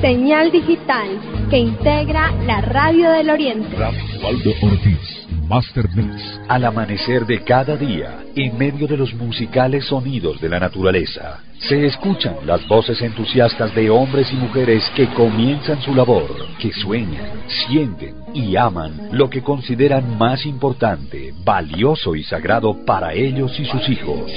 señal digital que integra la Radio del Oriente. Waldo Ortiz, Master Mix. Al amanecer de cada día, en medio de los musicales sonidos de la naturaleza, se escuchan las voces entusiastas de hombres y mujeres que comienzan su labor, que sueñan, sienten y aman lo que consideran más importante, valioso y sagrado para ellos y sus hijos.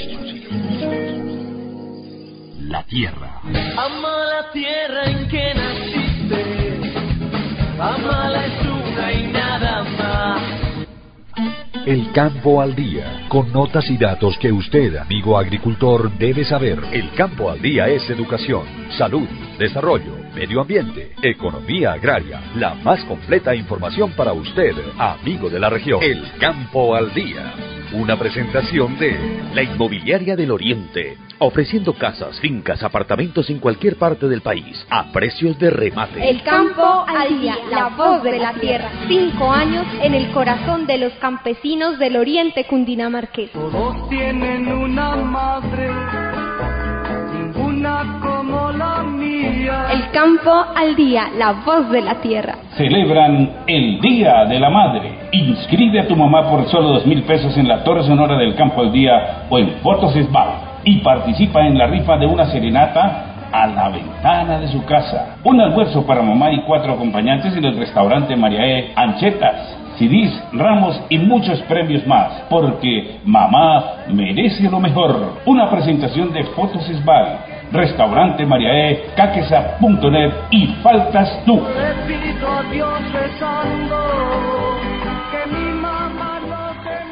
La tierra. Ama la tierra en que naciste, amala es una y nada más. El campo al día, con notas y datos que usted, amigo agricultor, debe saber. El campo al día es educación, salud, desarrollo, medio ambiente, economía agraria, la más completa información para usted, amigo de la región. El campo al día. Una presentación de la Inmobiliaria del Oriente, ofreciendo casas, fincas, apartamentos en cualquier parte del país, a precios de remate. El campo al día, la voz de la tierra. 5 años en el corazón de los campesinos del Oriente cundinamarqués. Todos tienen una madre, ninguna como la mía. El campo al día, la voz de la tierra. Celebran el Día de la Madre. Inscribe a tu mamá por solo 2,000 pesos en la Torre Sonora del Campo al Día o en Fotos Esbal y participa en la rifa de una serenata a la ventana de su casa. Un almuerzo para mamá y 4 acompañantes en el restaurante María E. Anchetas, CDs, ramos y muchos premios más, porque mamá merece lo mejor. Una presentación de Fotos Esbal, Restaurante María E, Caquesa.net y Faltas Tú. Le pido a Dios rezando que mi mamá no se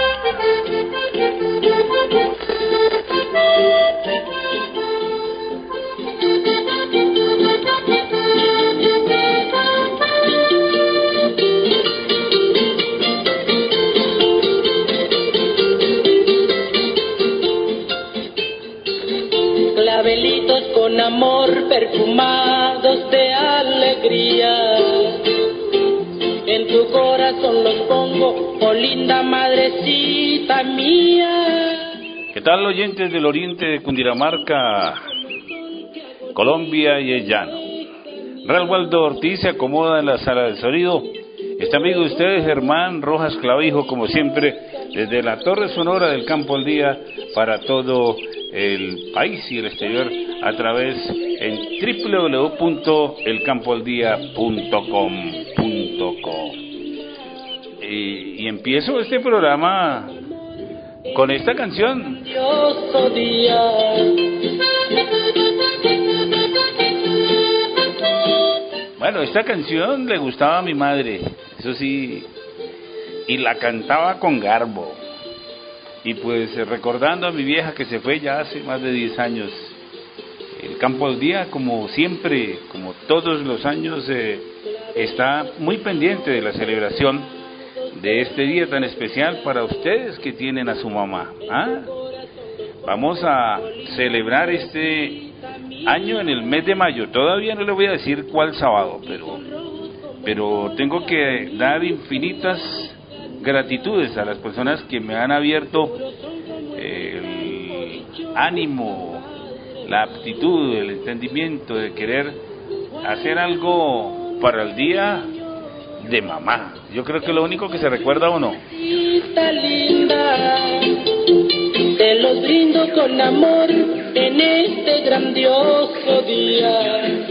Clavelitos con amor perfumados de alegría, en tu corazón los pongo, oh linda madrecita mía. ¿Qué tal, oyentes del Oriente de Cundinamarca, Colombia y el llano? Real Waldo Ortiz se acomoda en la sala de sonido. Este amigo de ustedes, Germán Rojas Clavijo, como siempre, desde la Torre Sonora del Campo al Día para todo el país y el exterior a través en www.elcampoaldía.com.co. Y empiezo este programa con esta canción. Bueno, esta canción le gustaba a mi madre, eso sí, y la cantaba con garbo. Y pues recordando a mi vieja que se fue ya hace más de 10 años, el Campo al Día, como siempre, como todos los años, está muy pendiente de la celebración de este día tan especial para ustedes que tienen a su mamá. Vamos a celebrar este año en el mes de mayo. Todavía no le voy a decir cuál sábado, pero tengo que dar infinitas gratitudes a las personas que me han abierto el ánimo, la aptitud, el entendimiento de querer hacer algo para el día de mamá. Yo creo que lo único que se recuerda o no. Linda, te los brindo con amor en este grandioso día.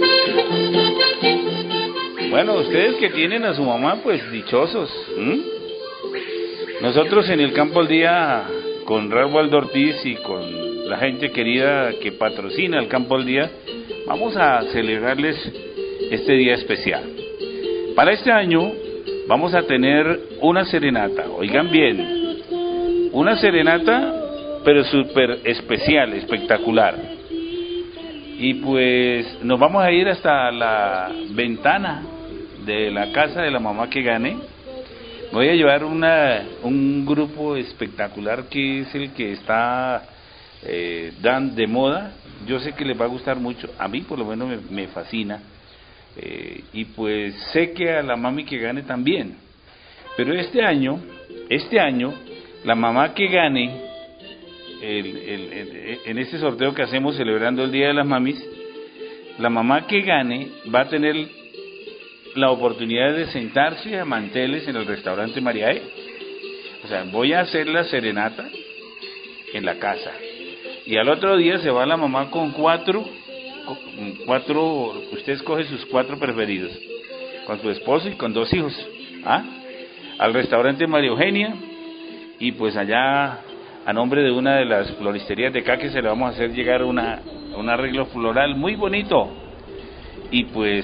Bueno, ustedes que tienen a su mamá, pues dichosos. Nosotros en el Campo al Día, con Real Waldo Ortiz y con la gente querida que patrocina el Campo al Día, vamos a celebrarles este día especial. Para este año vamos a tener una serenata, oigan bien, una serenata pero súper especial, espectacular. Y pues nos vamos a ir hasta la ventana de la casa de la mamá que gane. Voy a llevar un grupo espectacular que es el que está de moda. Yo sé que les va a gustar mucho, a mí por lo menos me fascina, y pues sé que a la mami que gane también. Pero este año la mamá que gane en este sorteo que hacemos celebrando el Día de las Mamis, la mamá que gane va a tener la oportunidad de sentarse a manteles en el restaurante María E. O sea, voy a hacer la serenata en la casa. Y al otro día se va la mamá con cuatro, usted escoge sus 4 preferidos, con su esposo y con 2 hijos, al restaurante María Eugenia, y pues allá, a nombre de una de las floristerías de Caque, se le vamos a hacer llegar un arreglo floral muy bonito. Y pues,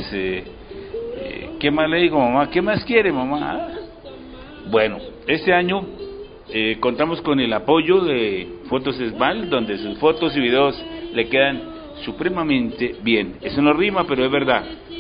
¿qué más le digo, mamá? ¿Qué más quiere, mamá? Bueno, este año contamos con el apoyo de Fotos Esbal, donde sus fotos y videos le quedan supremamente bien. Eso no rima, pero es verdad.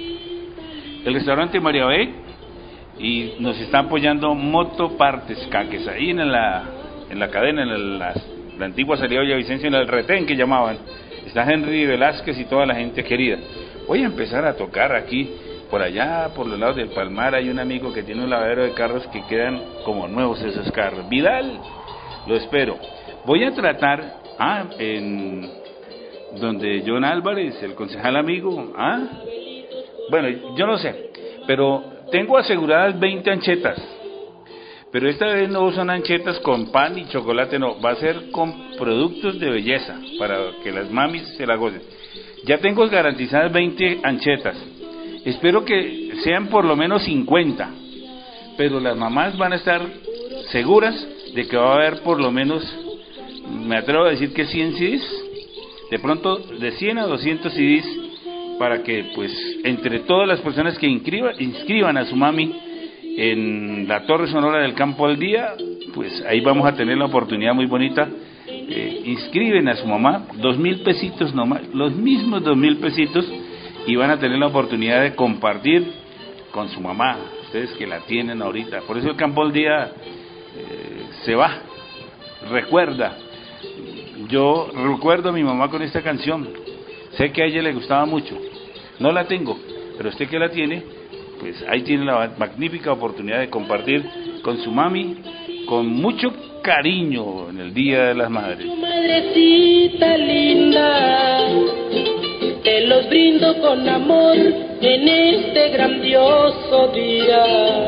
El restaurante María B, y nos está apoyando Motopartes Caques, ahí en la cadena, en la antigua salida de Villavicencio, en el retén que llamaban. Está Henry Velázquez y toda la gente querida. Voy a empezar a tocar aquí, por allá, por los lados del Palmar, hay un amigo que tiene un lavadero de carros que quedan como nuevos esos carros. Vidal, lo espero. Voy a tratar, en donde John Álvarez, el concejal amigo, bueno, yo no sé, pero tengo aseguradas 20 anchetas, pero esta vez no son anchetas con pan y chocolate, no, va a ser con productos de belleza, para que las mamis se la gocen. Ya tengo garantizadas 20 anchetas, espero que sean por lo menos 50, pero las mamás van a estar seguras de que va a haber por lo menos, me atrevo a decir que 100 CDs, de pronto de 100 a 200 CDs, para que pues entre todas las personas que inscriban a su mami en la Torre Sonora del Campo al Día, pues ahí vamos a tener la oportunidad muy bonita. Inscriben a su mamá, 2,000 pesitos nomás, los mismos 2,000 pesitos, y van a tener la oportunidad de compartir con su mamá, ustedes que la tienen ahorita. Por eso el Campo al Día se va, recuerda. Yo recuerdo a mi mamá con esta canción, sé que a ella le gustaba mucho, no la tengo, pero usted que la tiene, pues ahí tiene la magnífica oportunidad de compartir con su mami, con mucho cariño en el Día de las Madres. Madrecita linda, te los brindo con amor en este grandioso día.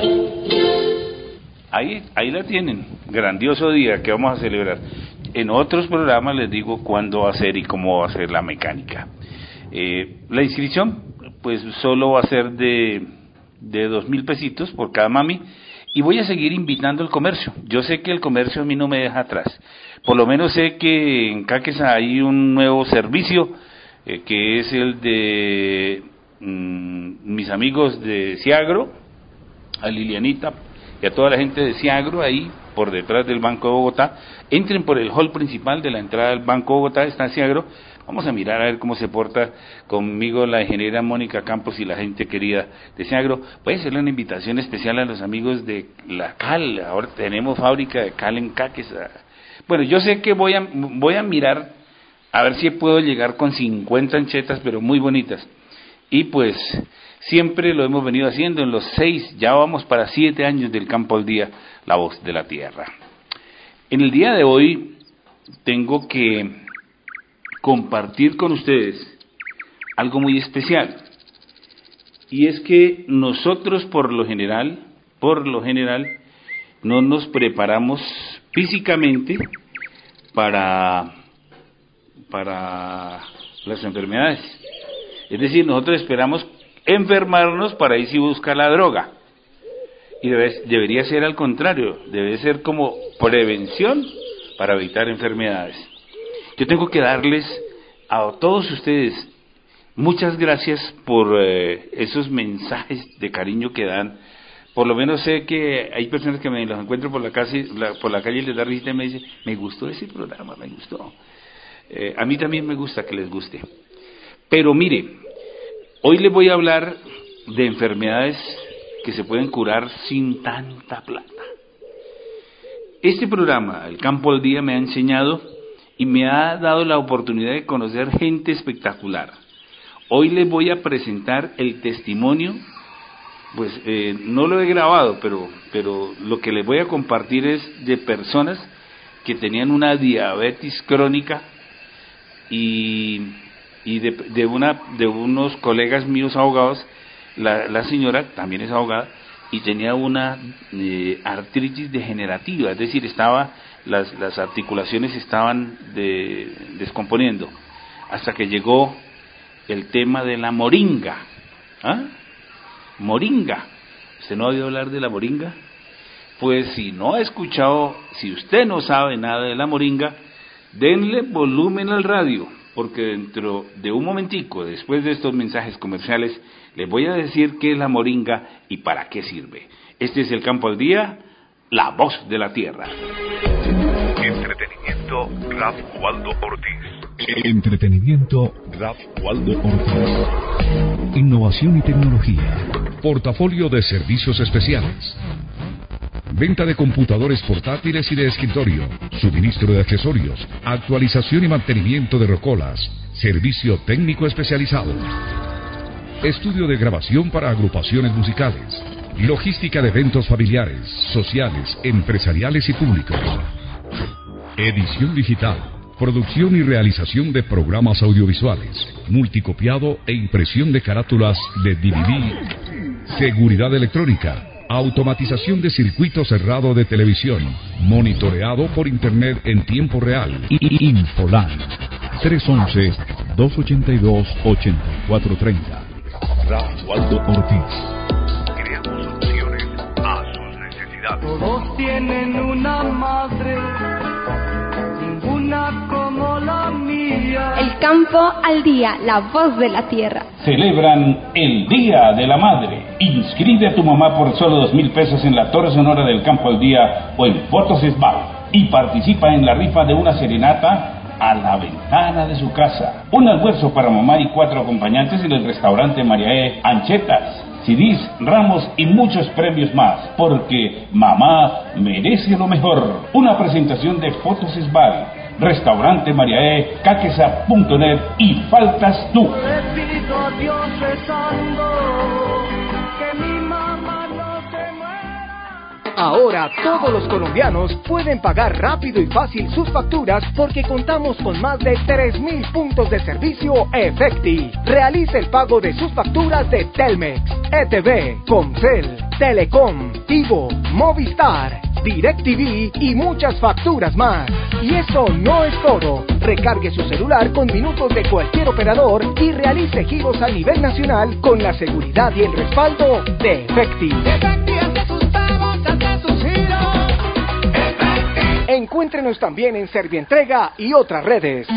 Ahí la tienen, grandioso día que vamos a celebrar. En otros programas les digo cuándo va a ser y cómo va a ser la mecánica. La inscripción, pues solo va a ser de 2,000 pesitos por cada mami, y voy a seguir invitando al comercio. Yo sé que el comercio a mí no me deja atrás. Por lo menos sé que en Caques hay un nuevo servicio, que es el de mis amigos de Ciagro, a Lilianita y a toda la gente de Ciagro, ahí por detrás del Banco de Bogotá. Entren por el hall principal de la entrada del Banco de Bogotá, está Ciagro. Vamos a mirar a ver cómo se porta conmigo la ingeniera Mónica Campos y la gente querida de Ciagro. Voy a hacerle una invitación especial a los amigos de la cal. Ahora tenemos fábrica de cal en Caques. Bueno, yo sé que voy a mirar a ver si puedo llegar con 50 anchetas, pero muy bonitas. Y pues siempre lo hemos venido haciendo en los 6, ya vamos para 7 años del Campo al Día, la voz de la tierra. En el día de hoy tengo que compartir con ustedes algo muy especial, y es que nosotros por lo general no nos preparamos físicamente para las enfermedades. Es decir, nosotros esperamos enfermarnos para ahí sí buscar la droga, y debería ser al contrario, debe ser como prevención para evitar enfermedades. Yo tengo que darles a todos ustedes muchas gracias por esos mensajes de cariño que dan. Por lo menos sé que hay personas que me los encuentro por la calle y les da risita y me dicen, me gustó ese programa, me gustó. A mí también me gusta que les guste. Pero mire, hoy les voy a hablar de enfermedades que se pueden curar sin tanta plata. Este programa, El Campo al Día, me ha enseñado y me ha dado la oportunidad de conocer gente espectacular. Hoy les voy a presentar el testimonio, pues no lo he grabado, pero lo que les voy a compartir es de personas que tenían una diabetes crónica y y de unos colegas míos abogados. La señora también es abogada y tenía una artritis degenerativa, es decir, las articulaciones estaban descomponiendo, hasta que llegó el tema de la moringa. ¿Ah? Moringa. ¿Usted no ha oído hablar de la moringa? Pues si no ha escuchado, si usted no sabe nada de la moringa, denle volumen al radio, porque dentro de un momentico, después de estos mensajes comerciales, les voy a decir qué es la moringa y para qué sirve. Este es el Campo al Día, la voz de la tierra. Entretenimiento, Ralph Waldo Ortiz. Entretenimiento, Ralph Waldo Ortiz. Innovación y tecnología. Portafolio de servicios especiales. Venta de computadores portátiles y de escritorio, suministro de accesorios, actualización y mantenimiento de rocolas, servicio técnico especializado, estudio de grabación para agrupaciones musicales, logística de eventos familiares, sociales, empresariales y públicos, edición digital, producción y realización de programas audiovisuales, multicopiado e impresión de carátulas de DVD, seguridad electrónica, automatización de circuito cerrado de televisión, monitoreado por internet en tiempo real. Infolan 311-282-8430. Ralph Waldo Ortiz. Creamos soluciones a sus necesidades. Todos tienen una madre, ninguna como la mía. El Campo al Día, la voz de la tierra. Celebran el Día de la Madre. Inscribe a tu mamá por solo 2,000 pesos en la Torre Sonora del Campo al Día o en Fotos Esbal y participa en la rifa de una serenata a la ventana de su casa. Un almuerzo para mamá y 4 acompañantes en el restaurante María E. Anchetas, CDs, ramos y muchos premios más, porque mamá merece lo mejor. Una presentación de Fotos Esbal, Restaurante María E, Caquesa.net y Faltas Tú. Le pido a Dios rezando que mi mamá no se muera. Ahora todos los colombianos pueden pagar rápido y fácil sus facturas porque contamos con más de 3,000 puntos de servicio Efecti. Realice el pago de sus facturas de Telmex, ETV, Comcel, Telecom, Tigo, Movistar, DirecTV y muchas facturas más. Y eso no es todo. Recargue su celular con minutos de cualquier operador y realice giros a nivel nacional con la seguridad y el respaldo de Efecti. Encuéntrenos también en Servientrega y otras redes.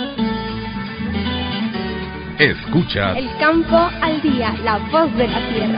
Escucha El Campo al Día, la voz de la tierra.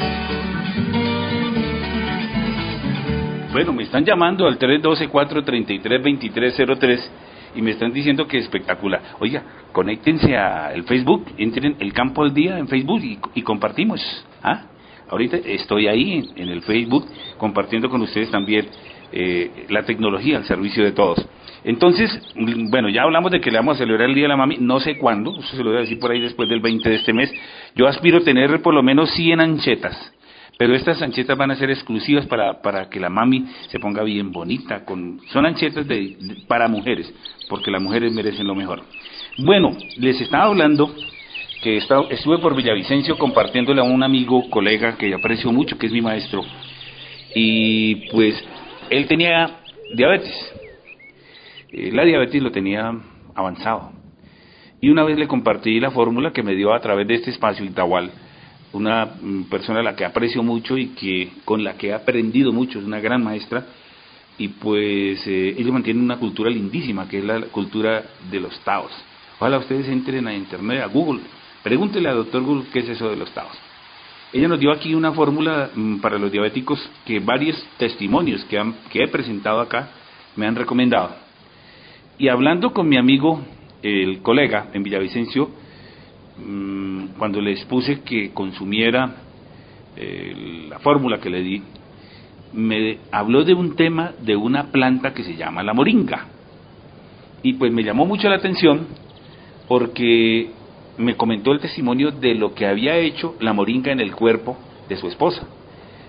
Bueno, me están llamando al 312-433-2303 y me están diciendo que espectacular. Oiga, conéctense al Facebook, entren El Campo al Día en Facebook y compartimos. Ahorita estoy ahí en el Facebook compartiendo con ustedes también la tecnología al servicio de todos. Entonces, bueno, ya hablamos de que le vamos a celebrar el Día de la Mami, no sé cuándo, eso se lo voy a decir por ahí después del 20 de este mes. Yo aspiro a tener por lo menos 100 anchetas. Pero estas anchetas van a ser exclusivas para que la mami se ponga bien bonita. Son anchetas para mujeres, porque las mujeres merecen lo mejor. Bueno, les estaba hablando que estuve por Villavicencio compartiéndole a un amigo, colega, que yo aprecio mucho, que es mi maestro. Y pues, él tenía diabetes. La diabetes lo tenía avanzado. Y una vez le compartí la fórmula que me dio a través de este espacio, Itahual, una persona a la que aprecio mucho y con la que he aprendido mucho, es una gran maestra, y pues ellos mantienen una cultura lindísima, que es la cultura de los taos. Ojalá ustedes entren a internet, a Google, pregúntenle al doctor Google qué es eso de los taos. Ella nos dio aquí una fórmula para los diabéticos que varios testimonios que he presentado acá me han recomendado. Y hablando con mi amigo, el colega en Villavicencio, cuando les puse que consumiera la fórmula que le di, me habló de un tema de una planta que se llama la moringa. Y pues me llamó mucho la atención porque me comentó el testimonio de lo que había hecho la moringa en el cuerpo de su esposa.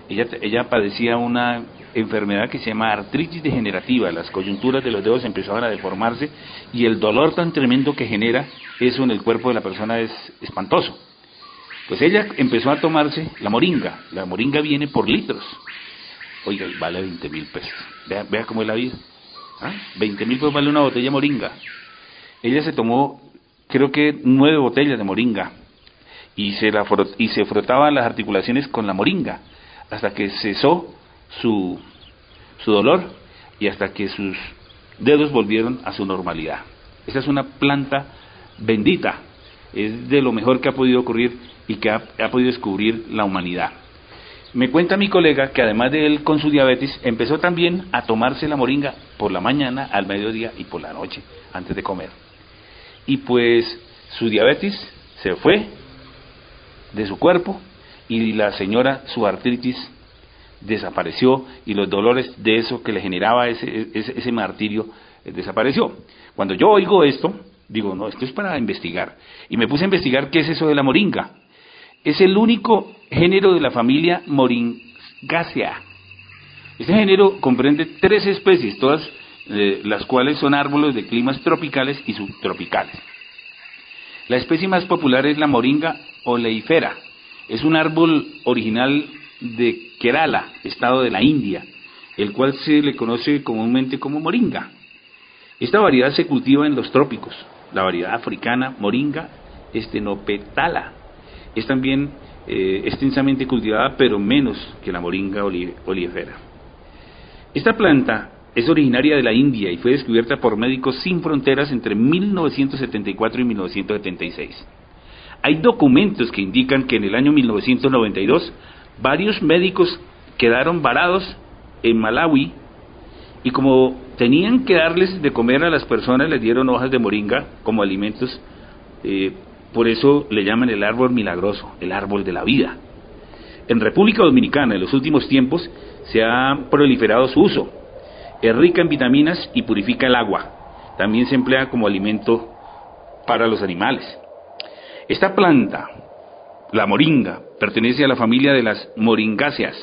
ella padecía una enfermedad que se llama artritis degenerativa. Las coyunturas de los dedos empezaban a deformarse y el dolor tan tremendo que genera eso en el cuerpo de la persona es espantoso. Pues ella empezó a tomarse la moringa. La moringa viene por litros. Oiga, vale 20.000 pesos. Vea cómo es la vida. 20.000 pesos vale una botella de moringa. Ella se tomó, creo que 9 botellas de moringa y se frotaba las articulaciones con la moringa hasta que cesó su dolor y hasta que sus dedos volvieron a su normalidad. Esa es una planta bendita, es de lo mejor que ha podido ocurrir y que ha podido descubrir la humanidad. Me cuenta mi colega que además de él con su diabetes, empezó también a tomarse la moringa por la mañana, al mediodía y por la noche, antes de comer. Y pues su diabetes se fue de su cuerpo y la señora, su artritis desapareció y los dolores de eso que le generaba ese martirio desapareció. Cuando yo oigo esto, digo, no, esto es para investigar. Y me puse a investigar qué es eso de la moringa. Es el único género de la familia Moringaceae. Este género comprende 3 especies, todas las cuales son árboles de climas tropicales y subtropicales. La especie más popular es la moringa oleifera. Es un árbol original de Kerala, estado de la India, el cual se le conoce comúnmente como moringa. Esta variedad se cultiva en los trópicos. La variedad africana moringa estenopetala es también extensamente cultivada, pero menos que la moringa oleifera. Esta planta es originaria de la India y fue descubierta por Médicos Sin Fronteras entre 1974 y 1976. Hay documentos que indican que en el año 1992 varios médicos quedaron varados en Malawi y como tenían que darles de comer a las personas, les dieron hojas de moringa como alimentos. Por eso le llaman el árbol milagroso, el árbol de la vida. En República Dominicana, en los últimos tiempos, se ha proliferado su uso. Es rica en vitaminas y purifica el agua. También se emplea como alimento para los animales. Esta planta, la moringa, pertenece a la familia de las moringáceas.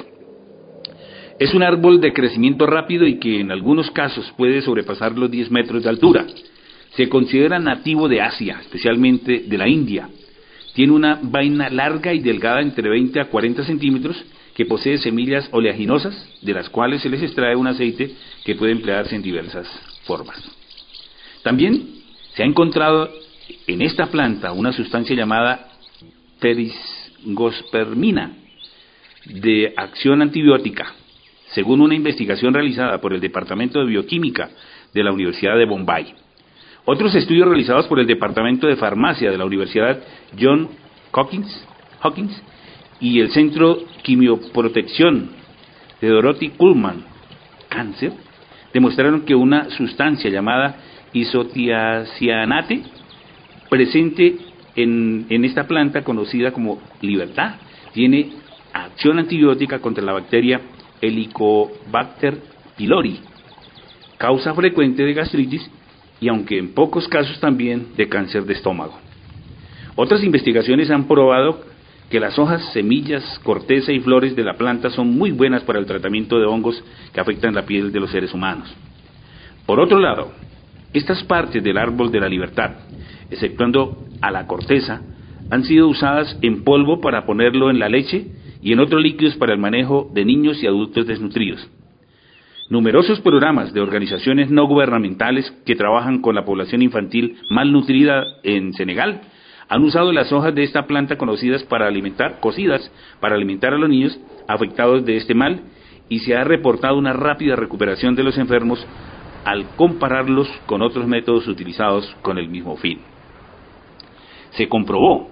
Es un árbol de crecimiento rápido y que en algunos casos puede sobrepasar los 10 metros de altura. Se considera nativo de Asia, especialmente de la India. Tiene una vaina larga y delgada entre 20 a 40 centímetros que posee semillas oleaginosas, de las cuales se les extrae un aceite que puede emplearse en diversas formas. También se ha encontrado en esta planta una sustancia llamada perisgospermina, de acción antibiótica, según una investigación realizada por el Departamento de Bioquímica de la Universidad de Bombay. Otros estudios realizados por el Departamento de Farmacia de la Universidad Johns Hopkins y el Centro Quimioprotección de Dorothy Kuhlman, Cáncer, demostraron que una sustancia llamada isotiacianate, presente en esta planta conocida como libertad, tiene acción antibiótica contra la bacteria Helicobacter pylori, causa frecuente de gastritis y aunque en pocos casos también de cáncer de estómago. Otras investigaciones han probado que las hojas, semillas, corteza y flores de la planta son muy buenas para el tratamiento de hongos que afectan la piel de los seres humanos. Por otro lado, estas partes del árbol de la libertad, exceptuando a la corteza, han sido usadas en polvo para ponerlo en la leche y en otros líquidos para el manejo de niños y adultos desnutridos. Numerosos programas de organizaciones no gubernamentales que trabajan con la población infantil malnutrida en Senegal han usado las hojas de esta planta cocidas para alimentar a los niños afectados de este mal y se ha reportado una rápida recuperación de los enfermos al compararlos con otros métodos utilizados con el mismo fin. Se comprobó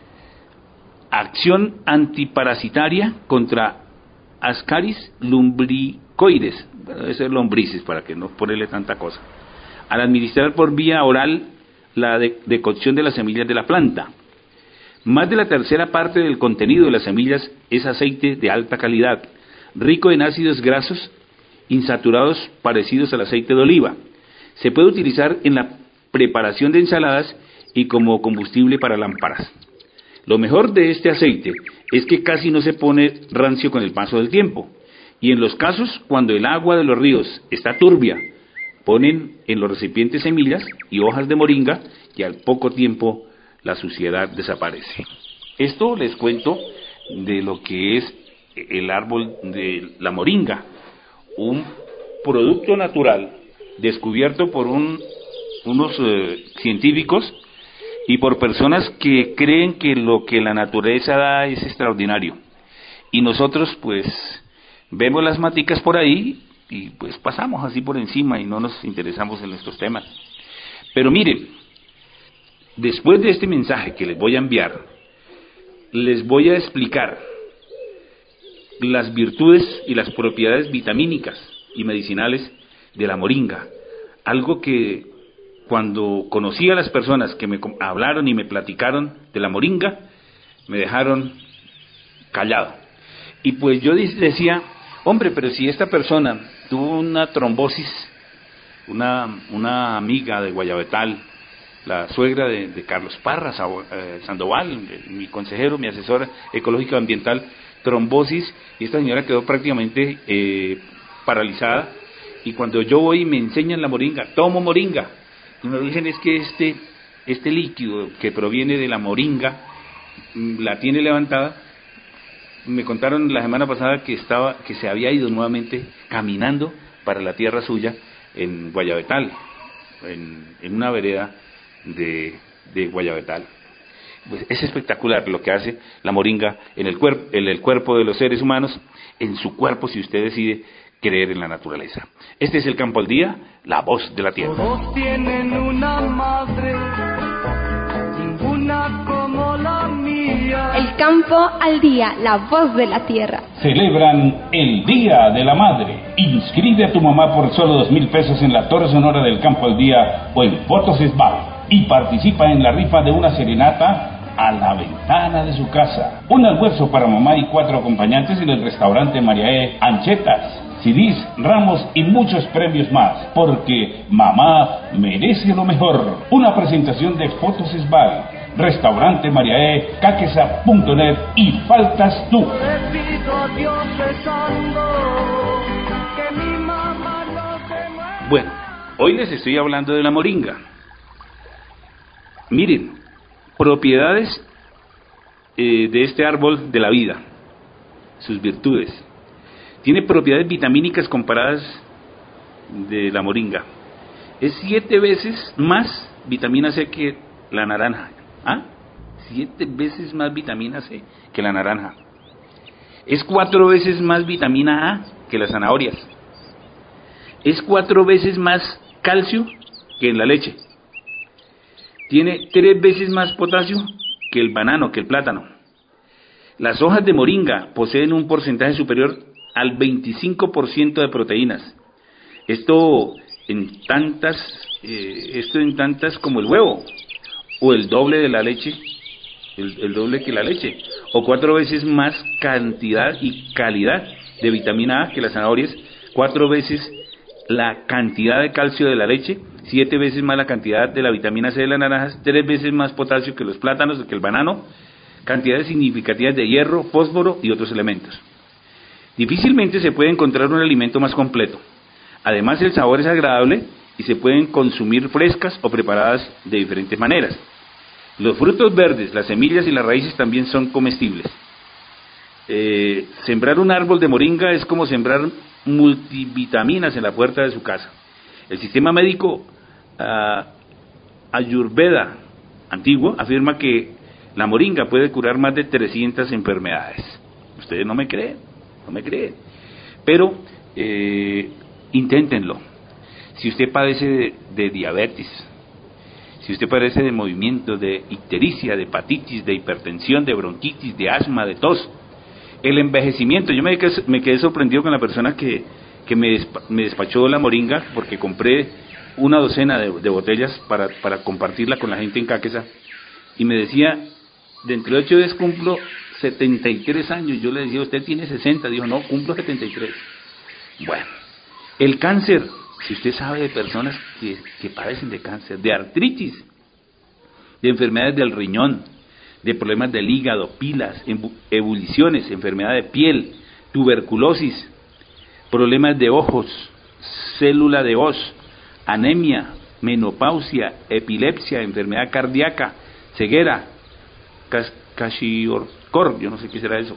acción antiparasitaria contra Ascaris lumbricoides, debe ser lombrices para que no ponerle tanta cosa, al administrar por vía oral la decocción de las semillas de la planta. Más de la tercera parte del contenido de las semillas es aceite de alta calidad, rico en ácidos grasos insaturados parecidos al aceite de oliva. Se puede utilizar en la preparación de ensaladas y como combustible para lámparas. Lo mejor de este aceite es que casi no se pone rancio con el paso del tiempo. Y en los casos cuando el agua de los ríos está turbia, ponen en los recipientes semillas y hojas de moringa y al poco tiempo la suciedad desaparece. Esto les cuento de lo que es el árbol de la moringa, un producto natural descubierto por unos científicos y por personas que creen que lo que la naturaleza da es extraordinario. Y nosotros pues vemos las maticas por ahí y pues pasamos así por encima y no nos interesamos en estos temas. Pero miren, después de este mensaje que les voy a enviar, les voy a explicar las virtudes y las propiedades vitamínicas y medicinales de la moringa. Algo que cuando conocí a las personas que me hablaron y me platicaron de la moringa, me dejaron callado. Y pues yo decía, hombre, pero si esta persona tuvo una trombosis, una amiga de Guayabetal, la suegra de Carlos Parra Sandoval, mi consejero, mi asesor ecológico ambiental, trombosis, y esta señora quedó prácticamente paralizada, y cuando yo voy y me enseñan la moringa, tomo moringa, y me dicen es que este líquido que proviene de la moringa, la tiene levantada. Me contaron la semana pasada que se había ido nuevamente caminando para la tierra suya en Guayabetal, en una vereda de Guayabetal. Pues es espectacular lo que hace la moringa en el cuerpo de los seres humanos, en su cuerpo si usted decide creer en la naturaleza. Este es el Campo al Día, la voz de la tierra. Todos tienen una madre, ninguna como la mía. El Campo al Día, la voz de la tierra. Celebran el Día de la Madre. Inscribe a tu mamá por solo 2,000 pesos en la Torre Sonora del Campo al Día o en Fotos Esbal y participa en la rifa de una serenata a la ventana de su casa. Un almuerzo para mamá y 4 acompañantes en el restaurante María E. Anchetas. CDs, ramos y muchos premios más, porque mamá merece lo mejor. Una presentación de Fotos Esbal, Restaurante María E, Caquesa.net y faltas tú. Bueno, hoy les estoy hablando de la moringa. Miren, propiedades de este árbol de la vida, sus virtudes. Tiene propiedades vitamínicas comparadas de la moringa. Es 7 veces más vitamina C que la naranja. 7 veces más vitamina C que la naranja. Es 4 veces más vitamina A que las zanahorias. Es 4 veces más calcio que en la leche. Tiene 3 veces más potasio que el banano, que el plátano. Las hojas de moringa poseen un porcentaje superior al 25% de proteínas. Esto en tantas como el huevo, o el doble de la leche, el doble que la leche, o 4 veces más cantidad y calidad de vitamina A que las zanahorias, 4 veces la cantidad de calcio de la leche, 7 veces más la cantidad de la vitamina C de las naranjas, 3 veces más potasio que los plátanos, que el banano, cantidades significativas de hierro, fósforo y otros elementos. Difícilmente se puede encontrar un alimento más completo. Además, el sabor es agradable y se pueden consumir frescas o preparadas de diferentes maneras. Los frutos verdes, las semillas y las raíces también son comestibles. Sembrar un árbol de moringa es como sembrar multivitaminas en la puerta de su casa. El sistema médico Ayurveda antiguo afirma que la moringa puede curar más de 300 enfermedades. Ustedes no me creen, pero inténtenlo. Si usted padece de diabetes, si usted padece de movimiento, de ictericia, de hepatitis, de hipertensión, de bronquitis, de asma, de tos, el envejecimiento, yo me quedé sorprendido con la persona que me despachó la moringa, porque compré una docena de botellas para compartirla con la gente en Caquesa, y me decía, dentro de 8 días cumplo 73 años. Yo le decía, usted tiene 60, dijo, no, cumplo 73. Bueno, el cáncer, si usted sabe de personas que padecen de cáncer, de artritis, de enfermedades del riñón, de problemas del hígado, pilas, ebulliciones, enfermedad de piel, tuberculosis, problemas de ojos, célula de Hoz, anemia, menopausia, epilepsia, enfermedad cardíaca, ceguera, Kwashiorkor, yo no sé qué será eso,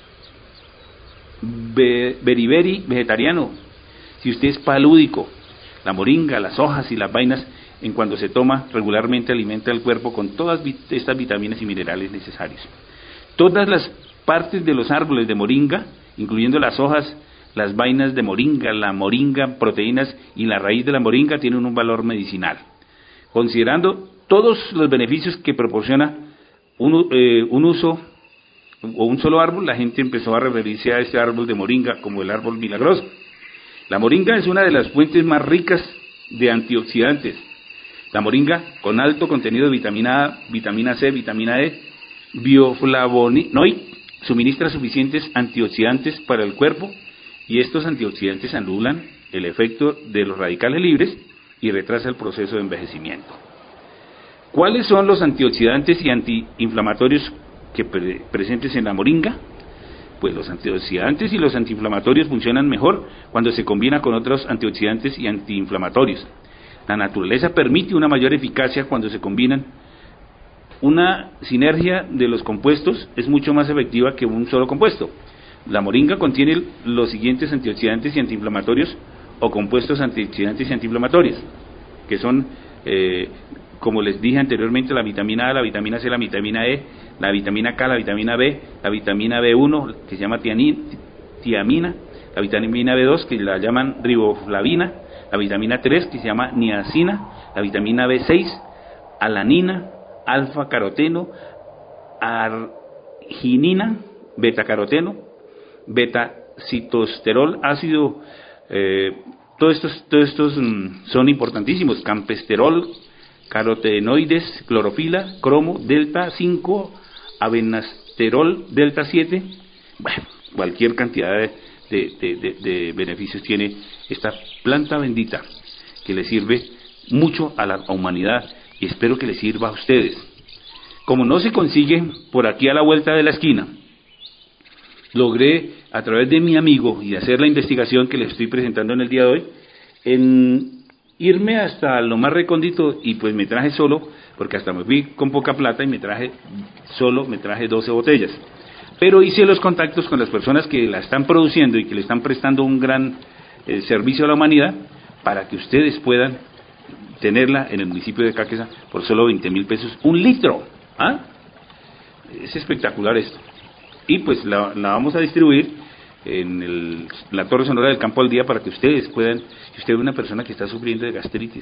beriberi, vegetariano. Si usted es palúdico, la moringa, las hojas y las vainas, en cuanto se toma regularmente, alimenta el cuerpo con todas estas vitaminas y minerales necesarios. Todas las partes de los árboles de moringa, incluyendo las hojas, las vainas de moringa, la moringa, proteínas y la raíz de la moringa, tienen un valor medicinal. Considerando todos los beneficios que proporciona un uso o un solo árbol, la gente empezó a referirse a este árbol de moringa como el árbol milagroso. La moringa es una de las fuentes más ricas de antioxidantes. La moringa, con alto contenido de vitamina A, vitamina C, vitamina E, bioflavonoid, suministra suficientes antioxidantes para el cuerpo, y estos antioxidantes anulan el efecto de los radicales libres y retrasa el proceso de envejecimiento. ¿Cuáles son los antioxidantes y antiinflamatorios que presentes en la moringa? Pues los antioxidantes y los antiinflamatorios funcionan mejor cuando se combina con otros antioxidantes y antiinflamatorios. La naturaleza permite una mayor eficacia cuando se combinan. Una sinergia de los compuestos es mucho más efectiva que un solo compuesto. La moringa contiene los siguientes antioxidantes y antiinflamatorios o compuestos antioxidantes y antiinflamatorios, que son, como les dije anteriormente, la vitamina A, la vitamina C, la vitamina E, la vitamina K, la vitamina B, la vitamina B1, que se llama tiamina, la vitamina B2, que la llaman riboflavina, la vitamina 3, que se llama niacina, la vitamina B6, alanina, alfa-caroteno, arginina, beta-caroteno, beta-citosterol, ácido, todos estos son importantísimos, campesterol, carotenoides, clorofila, cromo, delta 5, avenasterol, delta 7, bueno, cualquier cantidad de beneficios tiene esta planta bendita que le sirve mucho a la humanidad, y espero que le sirva a ustedes. Como no se consigue por aquí a la vuelta de la esquina, logré a través de mi amigo y hacer la investigación que les estoy presentando en el día de hoy, en irme hasta lo más recóndito, y pues me traje solo, porque hasta me fui con poca plata y me traje 12 botellas. Pero hice los contactos con las personas que la están produciendo y que le están prestando un gran servicio a la humanidad, para que ustedes puedan tenerla en el municipio de Caquesa por solo 20.000 pesos, un litro. ¿Ah? Es espectacular esto. Y pues la vamos a distribuir en la Torre Sonora del Campo al Día, para que ustedes puedan, si usted es una persona que está sufriendo de gastritis,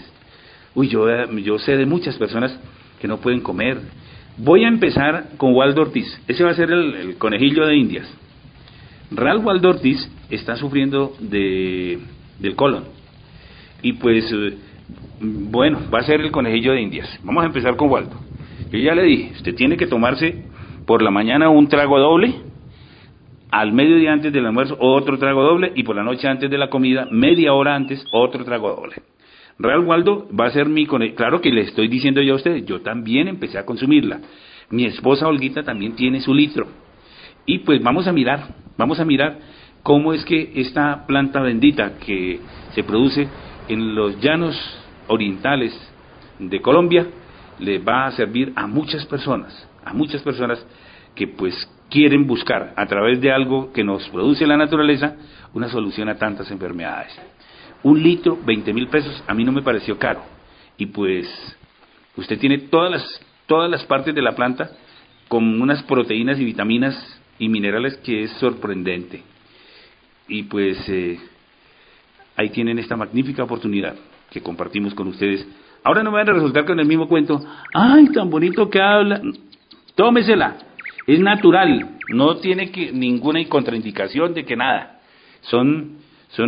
yo sé de muchas personas que no pueden comer. Voy a empezar con Waldo Ortiz, ese va a ser el conejillo de Indias. Ralph Waldo Ortiz está sufriendo del colon, y pues bueno, va a ser el conejillo de Indias. Vamos a empezar con Waldo. Yo ya le dije, usted tiene que tomarse por la mañana un trago doble, al mediodía antes del almuerzo otro trago doble, y por la noche antes de la comida, media hora antes, otro trago doble. Ralph Waldo va a ser claro que le estoy diciendo yo a ustedes, yo también empecé a consumirla. Mi esposa Olguita también tiene su litro. Y pues vamos a mirar cómo es que esta planta bendita que se produce en los llanos orientales de Colombia le va a servir a muchas personas que pues quieren buscar a través de algo que nos produce la naturaleza una solución a tantas enfermedades. Un litro, 20.000 pesos, a mí no me pareció caro. Y pues usted tiene todas las partes de la planta con unas proteínas y vitaminas y minerales que es sorprendente. Y pues ahí tienen esta magnífica oportunidad que compartimos con ustedes. Ahora no me van a resultar con el mismo cuento. ¡Ay, tan bonito que habla! Tómesela, es natural, no tiene ninguna contraindicación de que nada. Son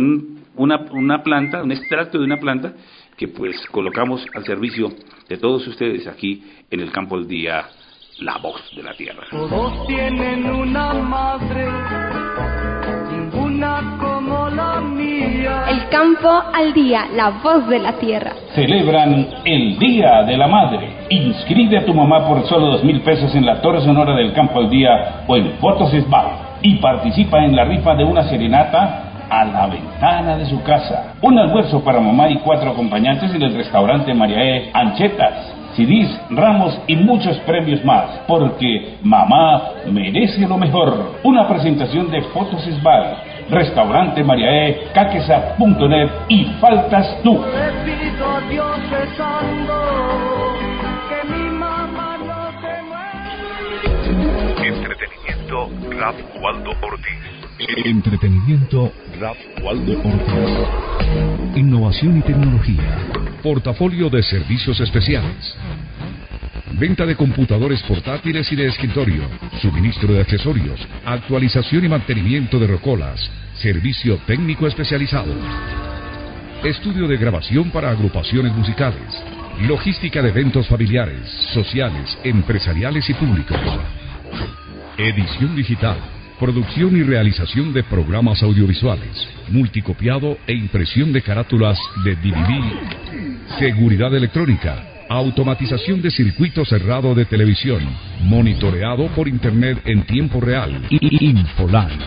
una planta, un extracto de una planta que pues colocamos al servicio de todos ustedes aquí en el Campo al Día, la voz de la tierra. Todos tienen una madre, ninguna como la mía. El campo al día, la voz de la tierra. Celebran el Día de la Madre. Inscribe a tu mamá por solo 2,000 pesos en la Torre Sonora del Campo al Día o en Fotos Esbal y participa en la rifa de una serenata a la ventana de su casa. Un almuerzo para mamá y 4 acompañantes en el restaurante María E. Anchetas, CDs, ramos y muchos premios más, porque mamá merece lo mejor. Una presentación de Fotos Esbal, Restaurante María E, Caquesa.net y Faltas Tú. Le pido a Dios rezando que mi mamá no se muera. Entretenimiento Rap Waldo Ortiz. Entretenimiento Rap Waldo Ortiz. Innovación y tecnología. Portafolio de servicios especiales. Venta de computadores portátiles y de escritorio. Suministro de accesorios. Actualización y mantenimiento de rocolas. Servicio técnico especializado. Estudio de grabación para agrupaciones musicales. Logística de eventos familiares, sociales, empresariales y públicos. Edición digital. Producción y realización de programas audiovisuales, multicopiado e impresión de carátulas de DVD, seguridad electrónica, automatización de circuito cerrado de televisión, monitoreado por internet en tiempo real. Infoline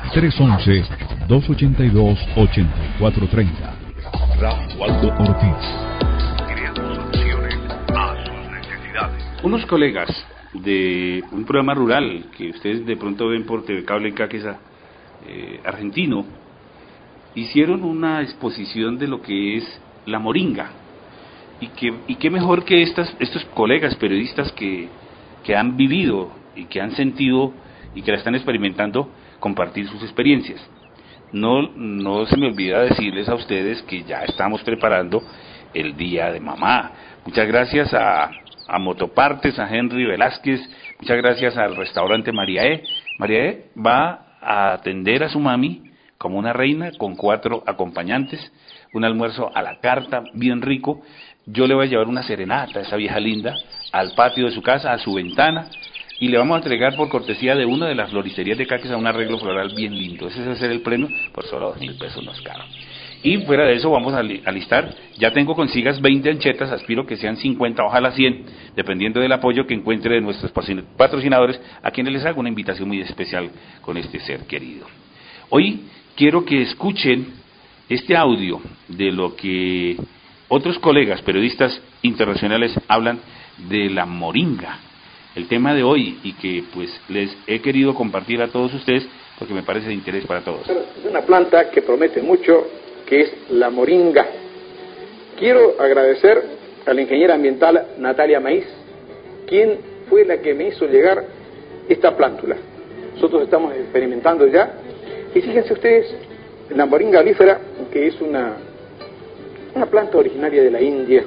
311-282-8430. Waldo Ortiz. Creando soluciones a sus necesidades. Unos colegas de un programa rural que ustedes de pronto ven por TV Cable en Caquesa, argentino, hicieron una exposición de lo que es la moringa. Y qué mejor que estos colegas periodistas que han vivido y que han sentido y que la están experimentando, compartir sus experiencias. No se me olvida decirles a ustedes que ya estamos preparando el Día de Mamá. Muchas gracias a Motopartes, a Henry Velázquez, muchas gracias al restaurante María E. María E va a atender a su mami como una reina con 4 acompañantes, un almuerzo a la carta bien rico. Yo le voy a llevar una serenata a esa vieja linda al patio de su casa, a su ventana, y le vamos a entregar por cortesía de una de las floristerías de Caquesa un arreglo floral bien lindo. Ese va a ser el premio por solo 2,000 pesos, no es caro. Y fuera de eso vamos a listar, ya tengo consigas 20 anchetas, aspiro que sean 50, ojalá 100, dependiendo del apoyo que encuentre de nuestros patrocinadores, a quienes les hago una invitación muy especial con este ser querido. Hoy quiero que escuchen este audio de lo que otros colegas periodistas internacionales hablan de la moringa, el tema de hoy, y que pues les he querido compartir a todos ustedes porque me parece de interés para todos. Es una planta que promete mucho, que es la moringa. Quiero agradecer a la ingeniera ambiental Natalia Maíz, quien fue la que me hizo llegar esta plántula. Nosotros estamos experimentando ya, y fíjense ustedes, la moringa olífera, que es una planta originaria de la India,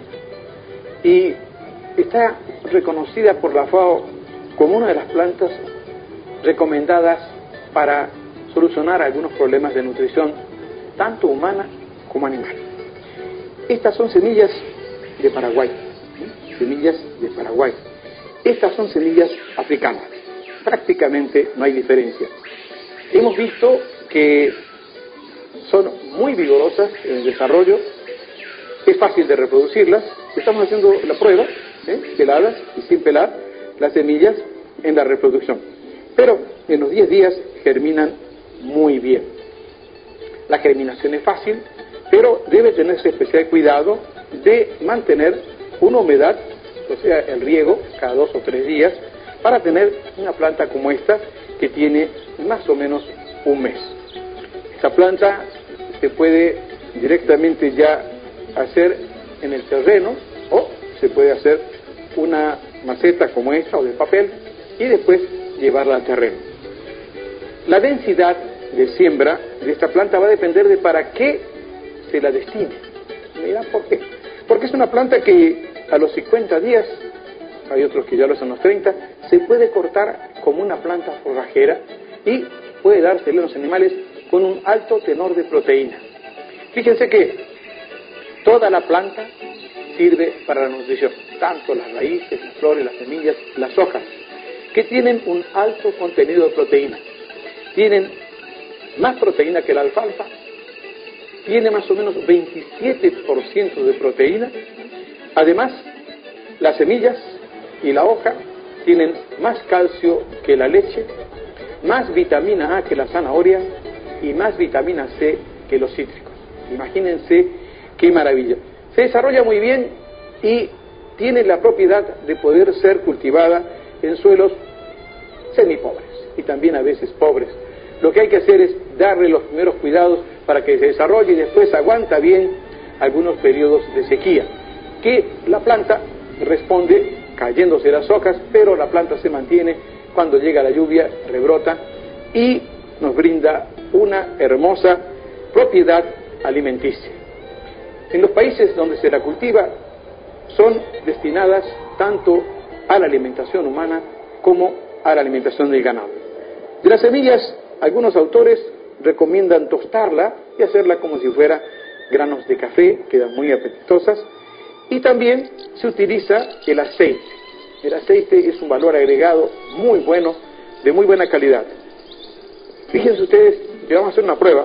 y está reconocida por la FAO como una de las plantas recomendadas para solucionar algunos problemas de nutrición, tanto humana como animal. Estas son semillas de Paraguay, semillas de Paraguay. Estas son semillas africanas, prácticamente no hay diferencia. Hemos visto que son muy vigorosas en el desarrollo, es fácil de reproducirlas. Estamos haciendo la prueba, peladas y sin pelar, las semillas en la reproducción. Pero en los 10 días germinan muy bien. La germinación es fácil, pero debe tenerse especial cuidado de mantener una humedad, o sea, el riego cada 2 o 3 días, para tener una planta como esta que tiene más o menos un mes. Esta planta se puede directamente ya hacer en el terreno, o se puede hacer una maceta como esta o de papel y después llevarla al terreno. La densidad de siembra de esta planta va a depender de para qué se la destine. ¿Me dirán por qué? Porque es una planta que a los 50 días, hay otros que ya lo son los 30, se puede cortar como una planta forrajera y puede dársele a los animales con un alto tenor de proteína. Fíjense que toda la planta sirve para la nutrición, tanto las raíces, las flores, las semillas, las hojas, que tienen un alto contenido de proteína. Tienen más proteína que la alfalfa, tiene más o menos 27% de proteína. Además, las semillas y la hoja tienen más calcio que la leche, más vitamina A que la zanahoria y más vitamina C que los cítricos. Imagínense qué maravilla. Se desarrolla muy bien y tiene la propiedad de poder ser cultivada en suelos semipobres y también a veces pobres. Lo que hay que hacer es darle los primeros cuidados para que se desarrolle y después aguanta bien algunos periodos de sequía, que la planta responde cayéndose las hojas, pero la planta se mantiene. Cuando llega la lluvia rebrota y nos brinda una hermosa propiedad alimenticia. En los países donde se la cultiva son destinadas tanto a la alimentación humana como a la alimentación del ganado. De las semillas, algunos autores recomiendan tostarla y hacerla como si fuera granos de café, quedan muy apetitosas, y también se utiliza el aceite. El aceite es un valor agregado muy bueno, de muy buena calidad. Fíjense ustedes que vamos a hacer una prueba.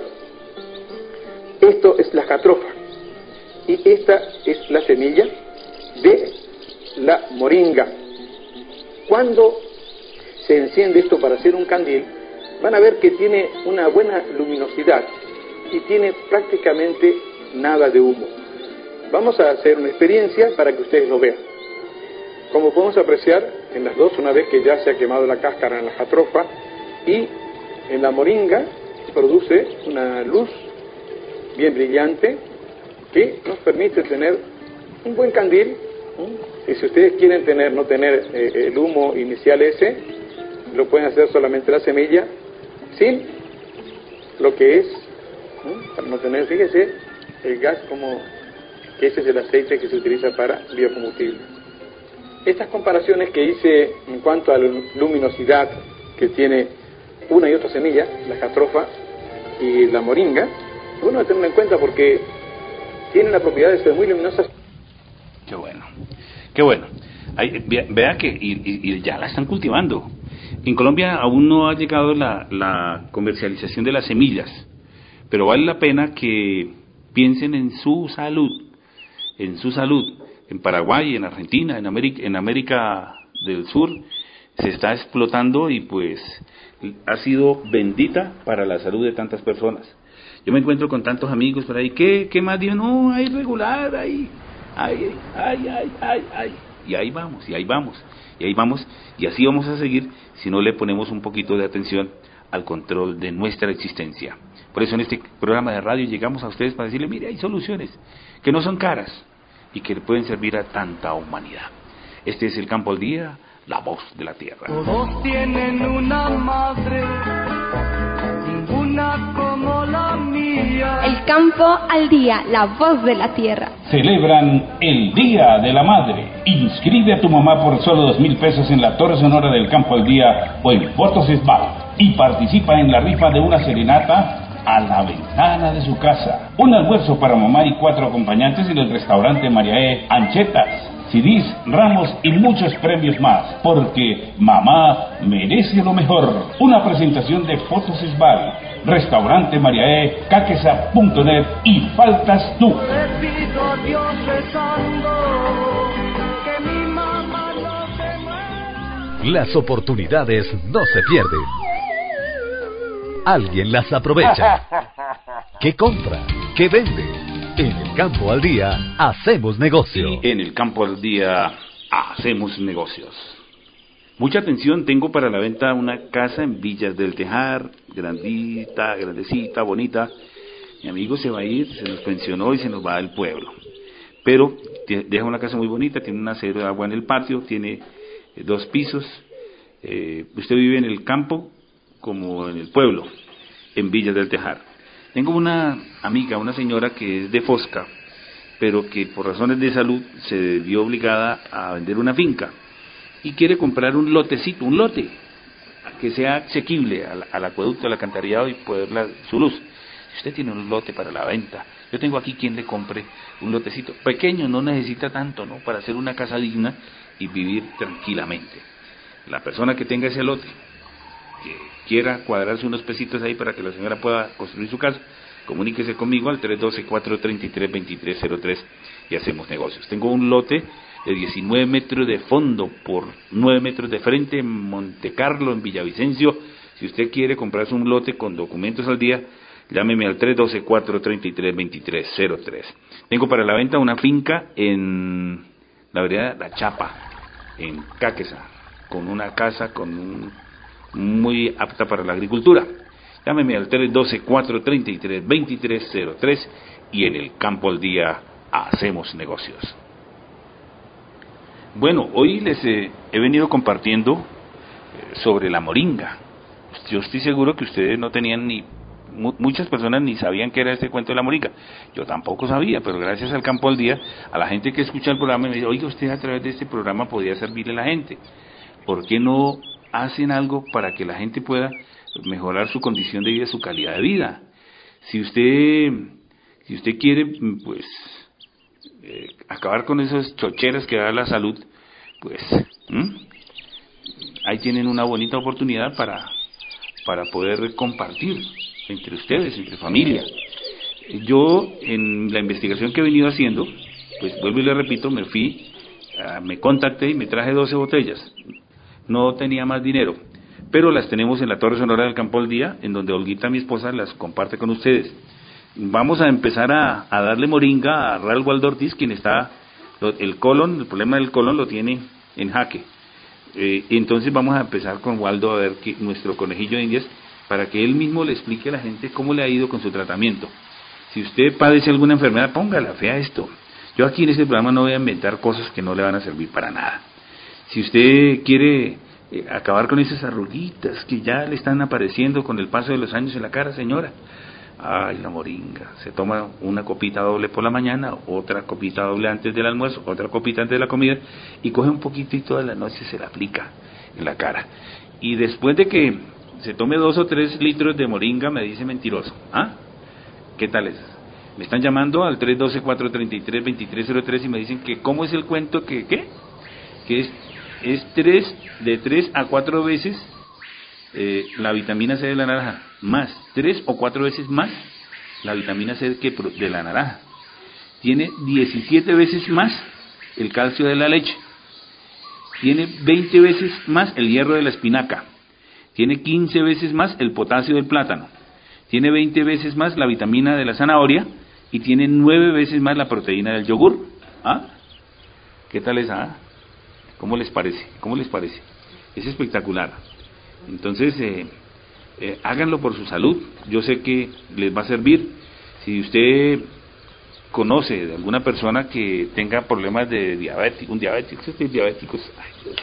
Esto es la jatropha y esta es la semilla de la moringa. Cuando se enciende esto para hacer un candil, van a ver que tiene una buena luminosidad y tiene prácticamente nada de humo. Vamos a hacer una experiencia para que ustedes lo vean. Como podemos apreciar en las dos, una vez que ya se ha quemado la cáscara en la jatropha y en la moringa, produce una luz bien brillante que nos permite tener un buen candil. Y si ustedes quieren no tener el humo inicial ese, lo pueden hacer solamente la semilla sin lo que es, para no tener, fíjense, el gas como que ese es el aceite que se utiliza para biocombustible. Estas comparaciones que hice en cuanto a la luminosidad que tiene una y otra semilla, la jatropha y la moringa, bueno, tenerlo en cuenta porque tienen la propiedad de ser muy luminosas. Qué bueno, qué bueno. Vea que y ya la están cultivando. En Colombia aún no ha llegado la comercialización de las semillas, pero vale la pena que piensen en su salud, en su salud. En Paraguay, en Argentina, en América del Sur se está explotando y pues ha sido bendita para la salud de tantas personas. Yo me encuentro con tantos amigos por ahí, ¿qué más? Digo, no, hay regular, ay, y ahí vamos, y así vamos a seguir si no le ponemos un poquito de atención al control de nuestra existencia. Por eso en este programa de radio llegamos a ustedes para decirle, mire, hay soluciones que no son caras y que le pueden servir a tanta humanidad. Este es el Campo al Día, la voz de la tierra. Todos tienen una madre, ninguna como la mía. El Campo al Día, la voz de la tierra. Celebran el Día de la Madre. Inscribe a tu mamá por solo 2,000 pesos en la Torre Sonora del Campo al Día o en Fotos Esbal y participa en la rifa de una serenata a la ventana de su casa. Un almuerzo para mamá y 4 acompañantes en el restaurante María E. Anchetas, CDs, ramos y muchos premios más, porque mamá merece lo mejor. Una presentación de Fotos Esbal, restaurante María E, caquesa.net y faltas tú. Le pido a Dios rezando que mi mamá no se muera. Las oportunidades no se pierden. Alguien las aprovecha. ¿Qué compra? ¿Qué vende? En el Campo al Día hacemos negocio. En el Campo al Día hacemos negocios. Mucha atención, tengo para la venta una casa en Villas del Tejar, grandecita, bonita. Mi amigo se va a ir, se nos pensionó y se nos va del pueblo. Pero deja una casa muy bonita, tiene un acero de agua en el patio, tiene 2 pisos. Usted vive en el campo como en el pueblo, en Villas del Tejar. Tengo una amiga, una señora que es de Fosca, pero que por razones de salud se vio obligada a vender una finca y quiere comprar un lotecito, un lote que sea asequible al acueducto, al alcantarillado y poder su luz. Si usted tiene un lote para la venta, yo tengo aquí quien le compre un lotecito pequeño, no necesita tanto, ¿no?, para hacer una casa digna y vivir tranquilamente. La persona que tenga ese lote, que quiera cuadrarse unos pesitos ahí para que la señora pueda construir su casa, comuníquese conmigo al 312-433-2303 y hacemos negocios. Tengo un lote de 19 metros de fondo por 9 metros de frente en Montecarlo, en Villavicencio. Si usted quiere comprarse un lote con documentos al día, llámeme al 312-433-2303. Tengo para la venta una finca en la vereda La Chapa, en Caquesa, con una casa muy apta para la agricultura. Llámeme al 312-433-2303 y en el Campo al Día hacemos negocios. Bueno, hoy les he venido compartiendo sobre la moringa. Yo estoy seguro que ustedes no tenían muchas personas ni sabían qué era este cuento de la moringa. Yo tampoco sabía, pero gracias al Campo al Día, a la gente que escucha el programa me dice, oiga, usted a través de este programa podía servirle a la gente. ¿Por qué no hacen algo para que la gente pueda mejorar su condición de vida, su calidad de vida? Si usted quiere, pues, acabar con esas chocheras que da la salud, pues, ahí tienen una bonita oportunidad para poder compartir entre ustedes, entre familia. Yo, en la investigación que he venido haciendo, pues vuelvo y le repito, me contacté y me traje 12 botellas. No tenía más dinero, pero las tenemos en la Torre Sonora del Campo al Día, en donde Olguita, mi esposa, las comparte con ustedes. Vamos a empezar a darle moringa a Ralph Waldo Ortiz, quien está, el problema del colon lo tiene en jaque. Entonces vamos a empezar con Waldo a ver nuestro conejillo de indias, para que él mismo le explique a la gente cómo le ha ido con su tratamiento. Si usted padece alguna enfermedad, póngala fe a esto. Yo aquí en este programa no voy a inventar cosas que no le van a servir para nada. Si usted quiere acabar con esas arruguitas que ya le están apareciendo con el paso de los años en la cara, señora, ay, la moringa, se toma una copita doble por la mañana, otra copita doble antes del almuerzo, otra copita antes de la comida, y coge un poquitito de la noche y se la aplica en la cara. Y después de que se tome 2 o 3 litros de moringa, me dice mentiroso. ¿Ah? ¿Qué tal es? Me están llamando al 312-433-2303 y me dicen que cómo es el cuento que es 3 a 4 veces la vitamina C de la naranja, más 3 o 4 veces más la vitamina C de la naranja. Tiene 17 veces más el calcio de la leche. Tiene 20 veces más el hierro de la espinaca. Tiene 15 veces más el potasio del plátano. Tiene 20 veces más la vitamina de la zanahoria. Y tiene 9 veces más la proteína del yogur. ¿Ah? ¿Qué tal es? ¿Ah? ¿Cómo les parece? ¿Cómo les parece? Es espectacular. Entonces, háganlo por su salud. Yo sé que les va a servir. Si usted conoce de alguna persona que tenga problemas de diabetes, diabéticos, ay, Dios.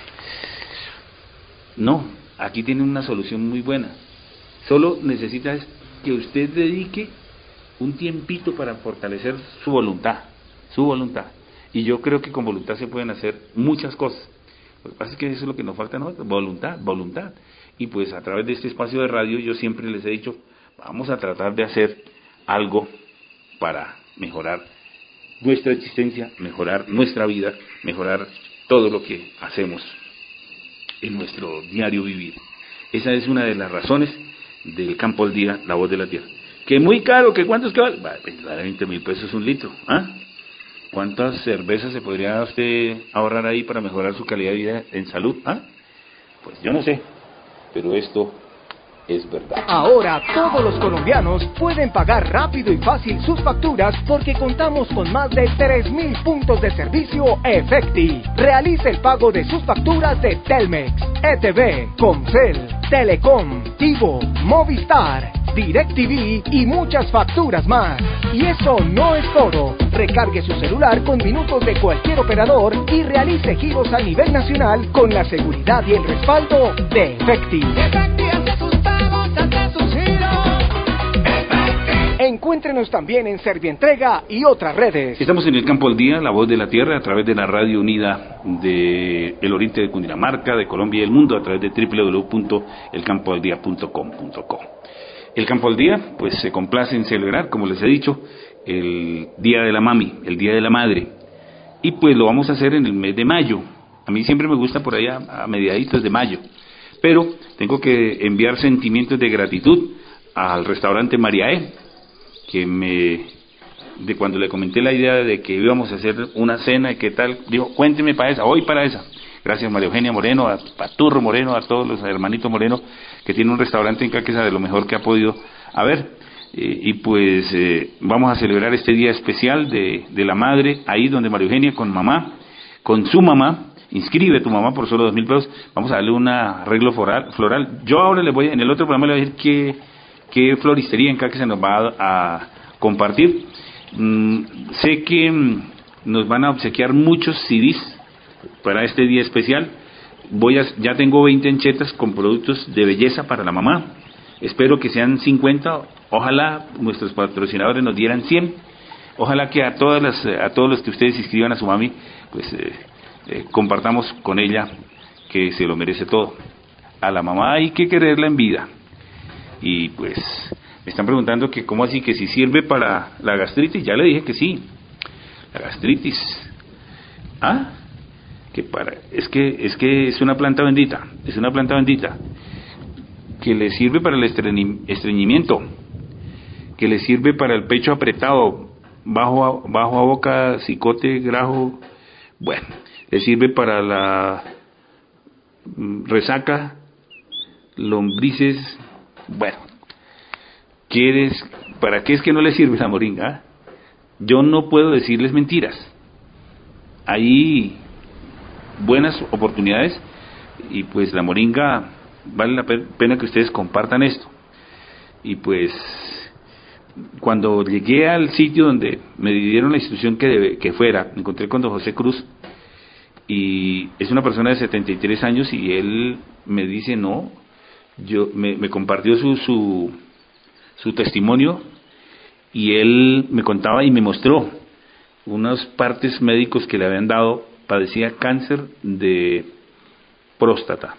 No, aquí tiene una solución muy buena. Solo necesita que usted dedique un tiempito para fortalecer su voluntad. Y yo creo que con voluntad se pueden hacer muchas cosas. Lo que pasa es que eso es lo que nos falta, ¿no? Voluntad. Y pues a través de este espacio de radio yo siempre les he dicho, vamos a tratar de hacer algo para mejorar nuestra existencia, mejorar nuestra vida, mejorar todo lo que hacemos en nuestro diario vivir. Esa es una de las razones del Campo al Día, la voz de la tierra. Que muy caro, que cuánto es que vale, 20,000 pesos un litro. ¿Ah? ¿Cuántas cervezas se podría usted ahorrar ahí para mejorar su calidad de vida en salud? ¿Ah? Pues yo no sé, pero esto es verdad. Ahora todos los colombianos pueden pagar rápido y fácil sus facturas porque contamos con más de 3,000 puntos de servicio Efecti. Realice el pago de sus facturas de Telmex, ETV, Comcel, Telecom, Tigo, Movistar, DirecTV y muchas facturas más. Y eso no es todo. Recargue su celular con minutos de cualquier operador y realice giros a nivel nacional con la seguridad y el respaldo de Efecti. Encuéntrenos también en Servientrega y otras redes. Estamos en el Campo al Día, la voz de la tierra, a través de la Radio Unida del Oriente de Cundinamarca, de Colombia y del mundo, a través de www.elcampoaldía.com.co. El Campo al Día, pues se complace en celebrar, como les he dicho, el Día de la Mami, el Día de la Madre. Y pues lo vamos a hacer en el mes de mayo. A mí siempre me gusta por allá a mediaditos de mayo. Pero tengo que enviar sentimientos de gratitud al restaurante Mariaé, de cuando le comenté la idea de que íbamos a hacer una cena y qué tal, dijo, cuénteme para esa, hoy para esa. Gracias María Eugenia Moreno, a Turro Moreno, a todos los hermanitos Moreno, que tiene un restaurante en Caquesa de lo mejor que ha podido haber. Y pues vamos a celebrar este día especial de la madre, ahí donde María Eugenia con su mamá, inscribe a tu mamá por solo 2.000 pesos, vamos a darle un arreglo floral. Yo ahora en el otro programa le voy a decir qué floristería en Caquesa nos va a compartir. Sé que nos van a obsequiar muchos CDs para este día especial. Ya tengo 20 enchetas con productos de belleza para la mamá. Espero que sean 50. Ojalá nuestros patrocinadores nos dieran 100. Ojalá que a todos los que ustedes inscriban a su mami, pues compartamos con ella, que se lo merece todo. A la mamá hay que quererla en vida. Y pues me están preguntando que cómo así, que si sirve para la gastritis. Ya le dije que sí. La gastritis. Es que es una planta bendita. Es una planta bendita que le sirve para el estreñimiento, que le sirve para el pecho apretado, bajo a boca, cicote, grajo. Bueno, le sirve para la resaca, lombrices. Bueno, ¿para qué es que no le sirve la moringa? Yo no puedo decirles mentiras. Hay buenas oportunidades y pues la moringa, vale la pena que ustedes compartan esto. Y pues cuando llegué al sitio donde me dieron la instrucción que fuera, me encontré con don José Cruz, y es una persona de 73 años, y él me dice, no, me compartió su testimonio, y él me contaba y me mostró unas partes médicos que le habían dado. Padecía cáncer de próstata,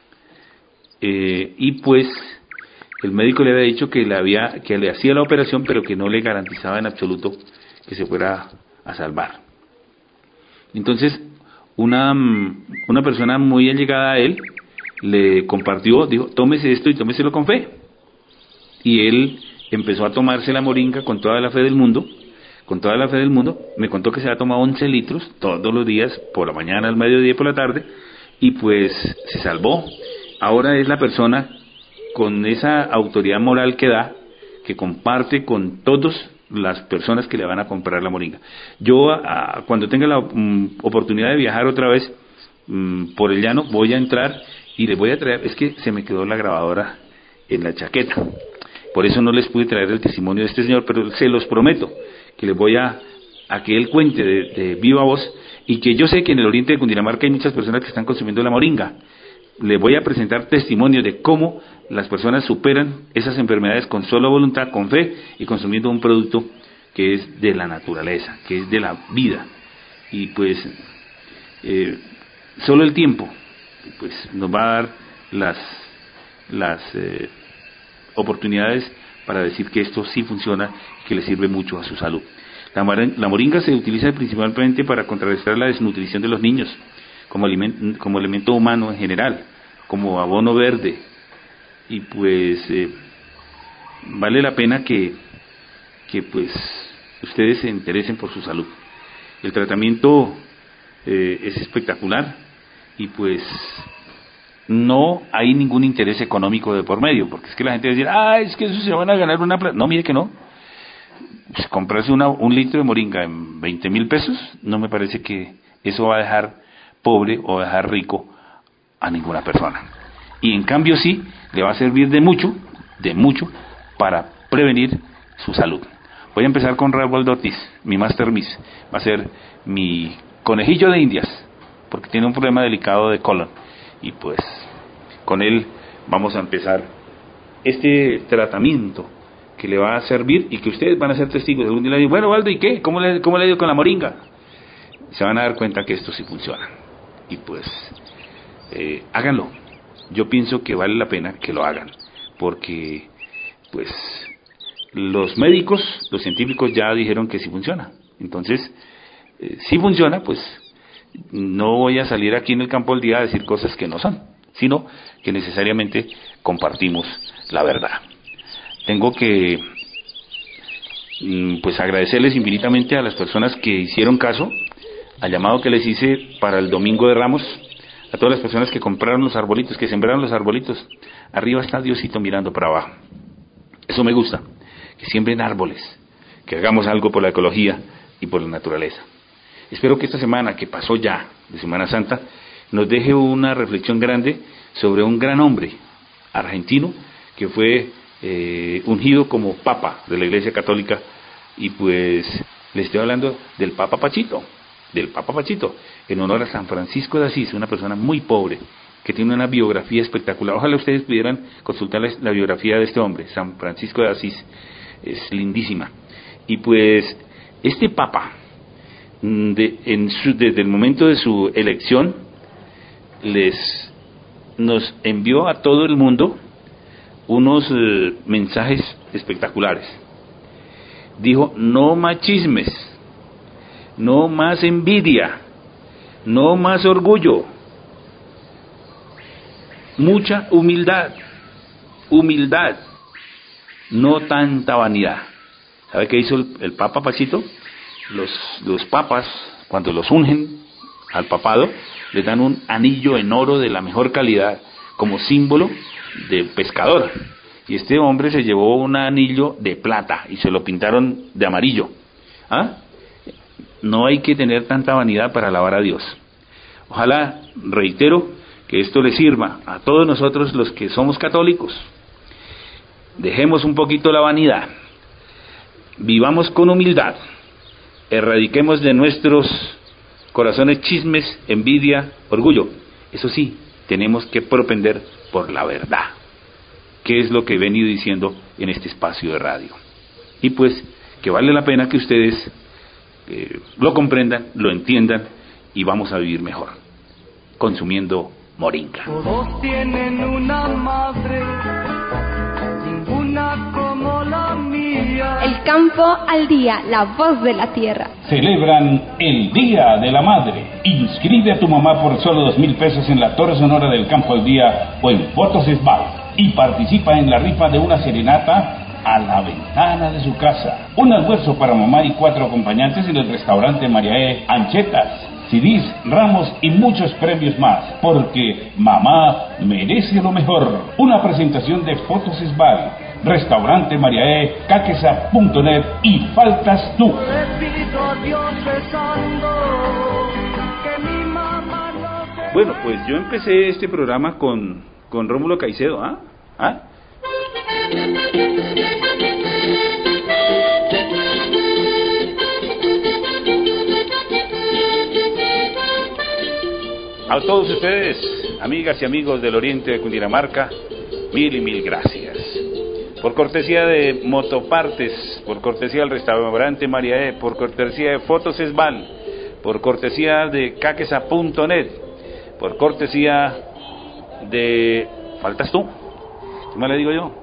y pues el médico le había dicho que le hacía la operación, pero que no le garantizaba en absoluto que se fuera a salvar. Entonces una persona muy allegada a él le compartió, dijo, tómese esto y tómeselo con fe. Y él empezó a tomarse la moringa con toda la fe del mundo. Me contó que se ha tomado 11 litros todos los días, por la mañana, al mediodía y por la tarde, y pues se salvó. Ahora es la persona con esa autoridad moral que comparte con todas las personas que le van a comprar la moringa. Yo cuando tenga la oportunidad de viajar otra vez por el llano, voy a entrar y les voy a traer, es que se me quedó la grabadora en la chaqueta, por eso no les pude traer el testimonio de este señor, pero se los prometo que les voy a que él cuente de viva voz, y que yo sé que en el oriente de Cundinamarca hay muchas personas que están consumiendo la moringa. Les voy a presentar testimonios de cómo las personas superan esas enfermedades con sola voluntad, con fe, y consumiendo un producto que es de la naturaleza, que es de la vida. Y pues solo el tiempo pues nos va a dar las oportunidades para decir que esto sí funciona y que le sirve mucho a su salud. La moringa se utiliza principalmente para contrarrestar la desnutrición de los niños, como alimento humano en general, como abono verde, y pues vale la pena que pues ustedes se interesen por su salud. El tratamiento es espectacular, y pues no hay ningún interés económico de por medio, porque es que la gente va a decir, es que eso se van a ganar una plata. No, mire que no. Pues comprarse un litro de moringa en 20.000 pesos, no me parece que eso va a dejar pobre o dejar rico a ninguna persona. Y en cambio sí, le va a servir de mucho para prevenir su salud. Voy a empezar con Raúl Ortiz, mi Master Miss. Va a ser mi conejillo de indias, porque tiene un problema delicado de colon. Y pues con él vamos a empezar este tratamiento que le va a servir, y que ustedes van a ser testigos. Algún día le digo, bueno, Waldo, ¿y qué? ¿Cómo le ha ido con la moringa? Se van a dar cuenta que esto sí funciona. Y pues háganlo. Yo pienso que vale la pena que lo hagan, porque pues los médicos, los científicos ya dijeron que sí funciona. Entonces, si funciona, pues no voy a salir aquí en el campo del día a decir cosas que no son, sino que necesariamente compartimos la verdad. Tengo que pues agradecerles infinitamente a las personas que hicieron caso al llamado que les hice para el Domingo de Ramos, a todas las personas que compraron los arbolitos, que sembraron los arbolitos. Arriba está Diosito mirando para abajo. Eso me gusta, que siembren árboles, que hagamos algo por la ecología y por la naturaleza. Espero que esta semana que pasó ya, de Semana Santa, nos deje una reflexión grande sobre un gran hombre argentino que fue ungido como Papa de la Iglesia Católica, y pues le estoy hablando del Papa Pachito, en honor a San Francisco de Asís, una persona muy pobre, que tiene una biografía espectacular. Ojalá ustedes pudieran consultar la biografía de este hombre, San Francisco de Asís, es lindísima. Y pues este Papa, desde el momento de su elección, nos envió a todo el mundo unos mensajes espectaculares. Dijo: no más chismes, no más envidia, no más orgullo, mucha humildad, no tanta vanidad. ¿Sabe qué hizo el Papa Pachito? Los papas, cuando los ungen al papado, les dan un anillo en oro de la mejor calidad como símbolo de pescador, y este hombre se llevó un anillo de plata y se lo pintaron de amarillo. No hay que tener tanta vanidad para alabar a Dios. Ojalá, reitero, que esto le sirva a todos nosotros los que somos católicos. Dejemos un poquito la vanidad, vivamos con humildad, erradiquemos de nuestros corazones chismes, envidia, orgullo. Eso sí, tenemos que propender por la verdad, que es lo que he venido diciendo en este espacio de radio. Y pues que vale la pena que ustedes lo comprendan, lo entiendan, y vamos a vivir mejor consumiendo moringa. Todos tienen una madre, ninguna como la mía. El campo al día, la voz de la tierra. Celebran el Día de la Madre. Inscribe a tu mamá por solo 2,000 pesos en la Torre Sonora del Campo al Día o en Fotos Esbal, y participa en la rifa de una serenata a la ventana de su casa. Un almuerzo para mamá y 4 acompañantes en el restaurante María E. Anchetas, CDs, ramos y muchos premios más, porque mamá merece lo mejor. Una presentación de Fotos Esbal, restaurante María E, caquesa.net y faltas tú. Bueno, pues yo empecé este programa con Rómulo Caicedo, A todos ustedes, amigas y amigos del oriente de Cundinamarca, mil y mil gracias. Por cortesía de Motopartes, por cortesía del restaurante María E, por cortesía de Fotos Esbal, por cortesía de caquesa.net, por cortesía de... ¿Faltas tú? ¿Qué más le digo yo?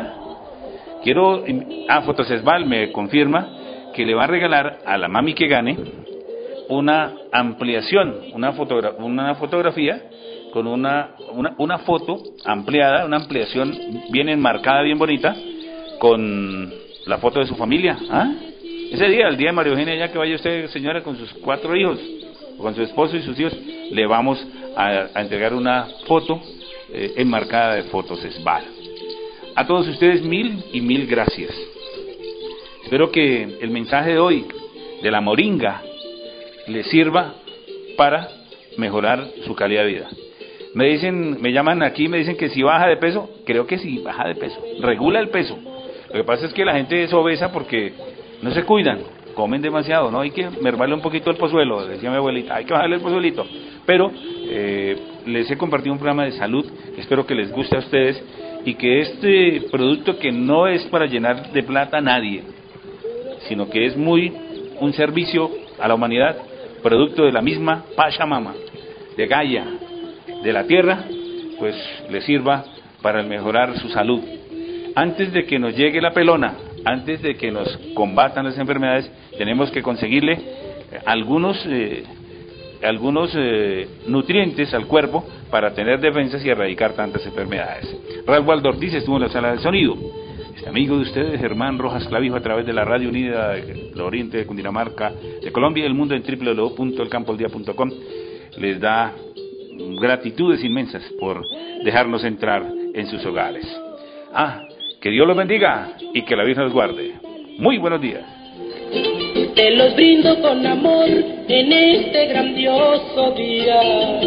Fotos Esbal me confirma que le va a regalar a la mami que gane una ampliación, una fotografía con una foto ampliada, una ampliación bien enmarcada, bien bonita, con la foto de su familia. Ese día, el día de María Eugenia, ya que vaya usted, señora, con sus 4 hijos, con su esposo y sus hijos, le vamos a entregar una foto enmarcada de Fotos Esbal. A todos ustedes, mil y mil gracias. Espero que el mensaje de hoy de la moringa les sirva para mejorar su calidad de vida. Me llaman aquí y me dicen que si baja de peso. Creo que sí, baja de peso, regula el peso. Lo que pasa es que la gente es obesa porque no se cuidan, comen demasiado, ¿no? Hay que mermarle un poquito el pozuelo, decía mi abuelita, hay que bajarle el pozuelito. Pero les he compartido un programa de salud, espero que les guste a ustedes, y que este producto, que no es para llenar de plata a nadie, sino que es un servicio a la humanidad, producto de la misma Pachamama, de Gaia, de la tierra, pues les sirva para mejorar su salud. Antes de que nos llegue la pelona, antes de que nos combatan las enfermedades, tenemos que conseguirle algunos nutrientes al cuerpo para tener defensas y erradicar tantas enfermedades. Ralph Waldo Ortiz estuvo en la sala de sonido. Este amigo de ustedes, Germán Rojas Clavijo, a través de la Radio Unida del Oriente de Cundinamarca, de Colombia y del mundo en www.elcampoaldía.com, les da gratitudes inmensas por dejarnos entrar en sus hogares. Que Dios los bendiga y que la Virgen los guarde. Muy buenos días. Te los brindo con amor en este grandioso día.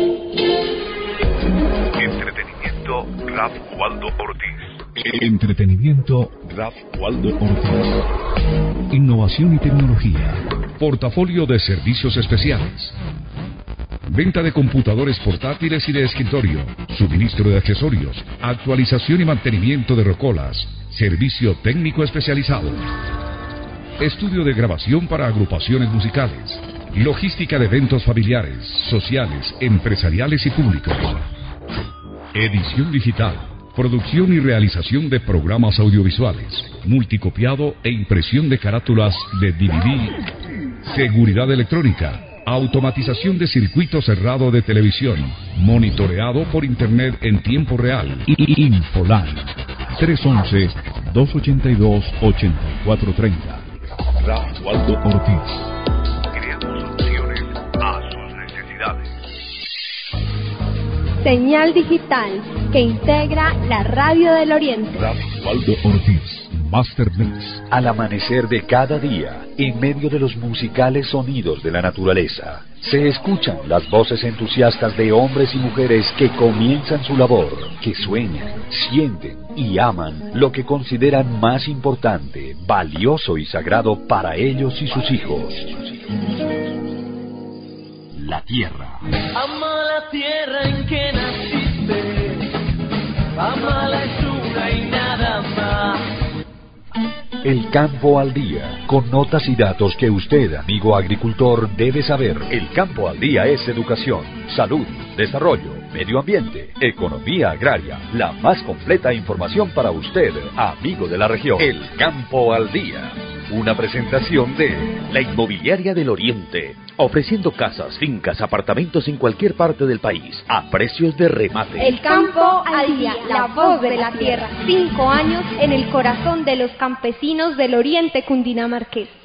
Entretenimiento Ralph Waldo Ortiz. Entretenimiento Ralph Waldo Ortiz. Innovación y tecnología. Portafolio de servicios especiales. Venta de computadores portátiles y de escritorio, suministro de accesorios, actualización y mantenimiento de rocolas, servicio técnico especializado, estudio de grabación para agrupaciones musicales, logística de eventos familiares, sociales, empresariales y públicos, edición digital, producción y realización de programas audiovisuales, multicopiado e impresión de carátulas de DVD, seguridad electrónica, automatización de circuito cerrado de televisión, monitoreado por internet en tiempo real. Infoland 311-282-8430. Ralph Waldo Ortiz. Creando soluciones a sus necesidades. Señal digital que integra la Radio del Oriente. Ralph Waldo Ortiz. Master Mix. Al amanecer de cada día, en medio de los musicales sonidos de la naturaleza, se escuchan las voces entusiastas de hombres y mujeres que comienzan su labor, que sueñan, sienten y aman lo que consideran más importante, valioso y sagrado para ellos y sus hijos. La tierra. Ama la tierra en que naciste, amala es una y nada más. El Campo al Día, con notas y datos que usted, amigo agricultor, debe saber. El Campo al Día es educación, salud, desarrollo, medio ambiente, economía agraria, la más completa información para usted, amigo de la región. El Campo al Día, una presentación de la Inmobiliaria del Oriente, ofreciendo casas, fincas, apartamentos en cualquier parte del país, a precios de remate. El Campo al Día, la voz de la tierra. 5 años en el corazón de los campesinos del Oriente cundinamarqués.